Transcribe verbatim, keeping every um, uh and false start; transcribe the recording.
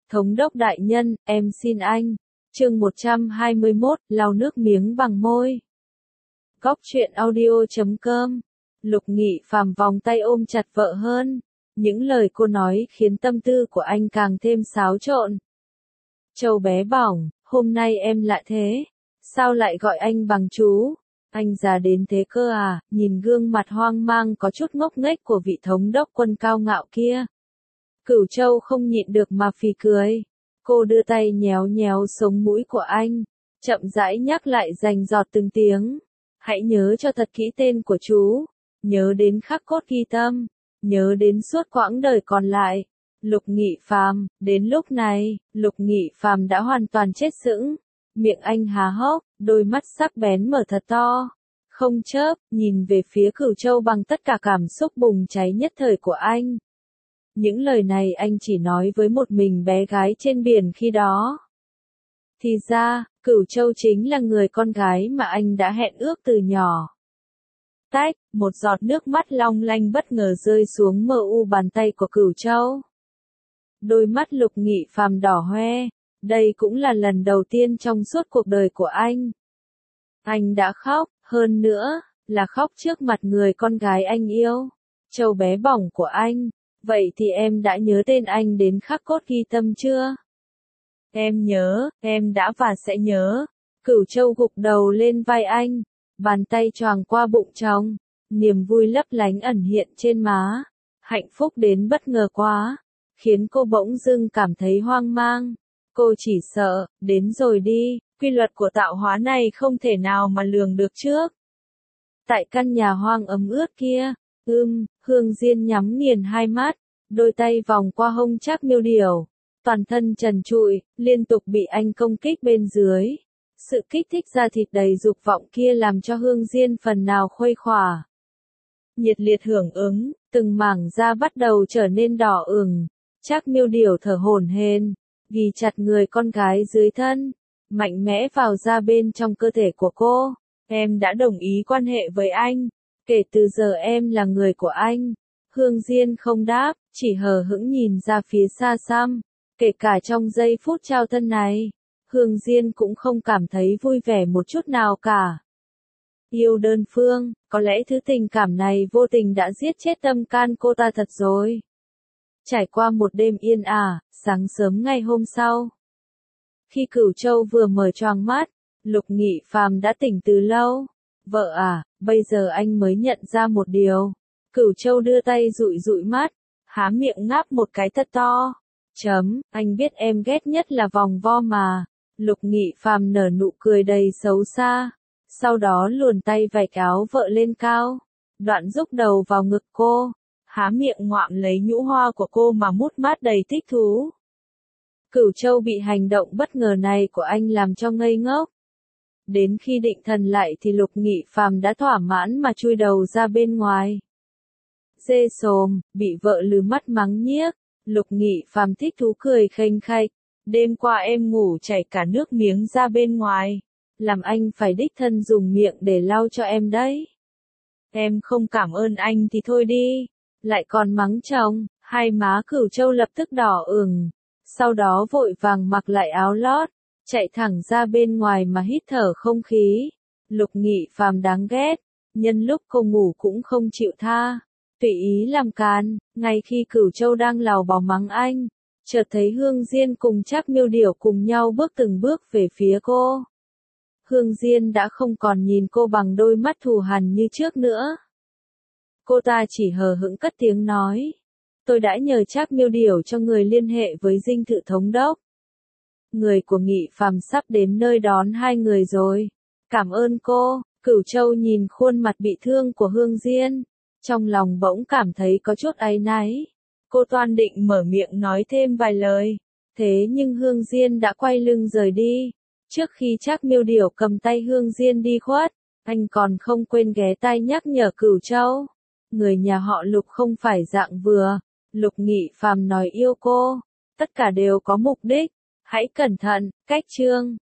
Thống đốc đại nhân, em xin anh. Chương một trăm hai mươi mốt, lau nước miếng bằng môi. Góc truyện audio chấm com. Lục Nghị Phàm vòng tay ôm chặt vợ hơn. Những lời cô nói khiến tâm tư của anh càng thêm xáo trộn. Châu bé bỏng, hôm nay em lại thế. Sao lại gọi anh bằng chú? Anh già đến thế cơ à? Nhìn gương mặt hoang mang có chút ngốc nghếch của vị thống đốc quân cao ngạo kia. Cửu Châu không nhịn được mà phì cười. Cô đưa tay nhéo nhéo sống mũi của anh, chậm rãi nhắc lại rành rọt từng tiếng. Hãy nhớ cho thật kỹ tên của chú, nhớ đến khắc cốt ghi tâm, nhớ đến suốt quãng đời còn lại. Lục Nghị Phàm, đến lúc này, Lục Nghị Phàm đã hoàn toàn chết sững. Miệng anh há hốc, đôi mắt sắc bén mở thật to, không chớp, nhìn về phía Cửu Châu bằng tất cả cảm xúc bùng cháy nhất thời của anh. Những lời này anh chỉ nói với một mình bé gái trên biển khi đó. Thì ra, Cửu Châu chính là người con gái mà anh đã hẹn ước từ nhỏ. Tách, một giọt nước mắt long lanh bất ngờ rơi xuống mờ u bàn tay của Cửu Châu. Đôi mắt Lục Nghị Phàm đỏ hoe, đây cũng là lần đầu tiên trong suốt cuộc đời của anh. Anh đã khóc, hơn nữa, là khóc trước mặt người con gái anh yêu, Châu bé bỏng của anh. Vậy thì em đã nhớ tên anh đến khắc cốt ghi tâm chưa? Em nhớ, em đã và sẽ nhớ. Cửu Châu gục đầu lên vai anh, bàn tay choàng qua bụng chồng, niềm vui lấp lánh ẩn hiện trên má. Hạnh phúc đến bất ngờ quá, khiến cô bỗng dưng cảm thấy hoang mang. Cô chỉ sợ, đến rồi đi, quy luật của tạo hóa này không thể nào mà lường được trước. Tại căn nhà hoang ấm ướt kia, ưm, Hương Diên nhắm nghiền hai mắt, đôi tay vòng qua hông Trác Miêu Điểu, toàn thân trần trụi, liên tục bị anh công kích bên dưới. Sự kích thích da thịt đầy dục vọng kia làm cho Hương Diên phần nào khuây khỏa. Nhiệt liệt hưởng ứng, từng mảng da bắt đầu trở nên đỏ ửng. Trác Miêu Điểu thở hổn hển, ghì chặt người con gái dưới thân, mạnh mẽ vào ra bên trong cơ thể của cô. Em đã đồng ý quan hệ với anh. Kể từ giờ em là người của anh. Hương Diên không đáp, chỉ hờ hững nhìn ra phía xa xăm. Kể cả trong giây phút trao thân này, Hương Diên cũng không cảm thấy vui vẻ một chút nào cả. Yêu đơn phương, có lẽ thứ tình cảm này vô tình đã giết chết tâm can cô ta thật rồi. Trải qua một đêm yên ả, sáng sớm ngày hôm sau, khi Cửu Châu vừa mở choàng mắt, Lục Nghị Phàm đã tỉnh từ lâu. Vợ à, bây giờ anh mới nhận ra một điều. Cửu Châu đưa tay dụi dụi mắt, há miệng ngáp một cái thật to. Chấm, anh biết em ghét nhất là vòng vo mà. Lục Nghị Phàm nở nụ cười đầy xấu xa, sau đó luồn tay vạch áo vợ lên cao, đoạn rúc đầu vào ngực cô, há miệng ngoạm lấy nhũ hoa của cô mà mút mát đầy thích thú. Cửu Châu bị hành động bất ngờ này của anh làm cho ngây ngốc. Đến khi định thần lại thì Lục Nghị Phàm đã thỏa mãn mà chui đầu ra bên ngoài. Dê xồm, bị vợ lừ mắt mắng nhiếc, Lục Nghị Phàm thích thú cười khênh khạch. Đêm qua em ngủ chảy cả nước miếng ra bên ngoài, làm anh phải đích thân dùng miệng để lau cho em đấy. Em không cảm ơn anh thì thôi đi, lại còn mắng chồng. Hai má Cửu Châu lập tức đỏ ửng, sau đó vội vàng mặc lại áo lót, chạy thẳng ra bên ngoài mà hít thở không khí. Lục Nghị Phàm đáng ghét, nhân lúc cô ngủ cũng không chịu tha, tùy ý làm càn. Ngay khi Cửu Châu đang lào bào mắng anh, chợt thấy Hương Diên cùng Trác Miêu Điểu cùng nhau bước từng bước về phía cô. Hương Diên đã không còn nhìn cô bằng đôi mắt thù hằn như trước nữa. Cô ta chỉ hờ hững cất tiếng nói, tôi đã nhờ Trác Miêu Điểu cho người liên hệ với dinh thự thống đốc. Người của Nghị Phàm sắp đến nơi đón hai người rồi. Cảm ơn cô. Cửu Châu nhìn khuôn mặt bị thương của Hương Diên, trong lòng bỗng cảm thấy có chút áy náy. Cô toan định mở miệng nói thêm vài lời, thế nhưng Hương Diên đã quay lưng rời đi. Trước khi Trác Miêu Điểu cầm tay Hương Diên đi khuất, anh còn không quên ghé tai nhắc nhở Cửu Châu. Người nhà họ Lục không phải dạng vừa. Lục Nghị Phàm nói yêu cô, tất cả đều có mục đích. Hãy cẩn thận. Cách chương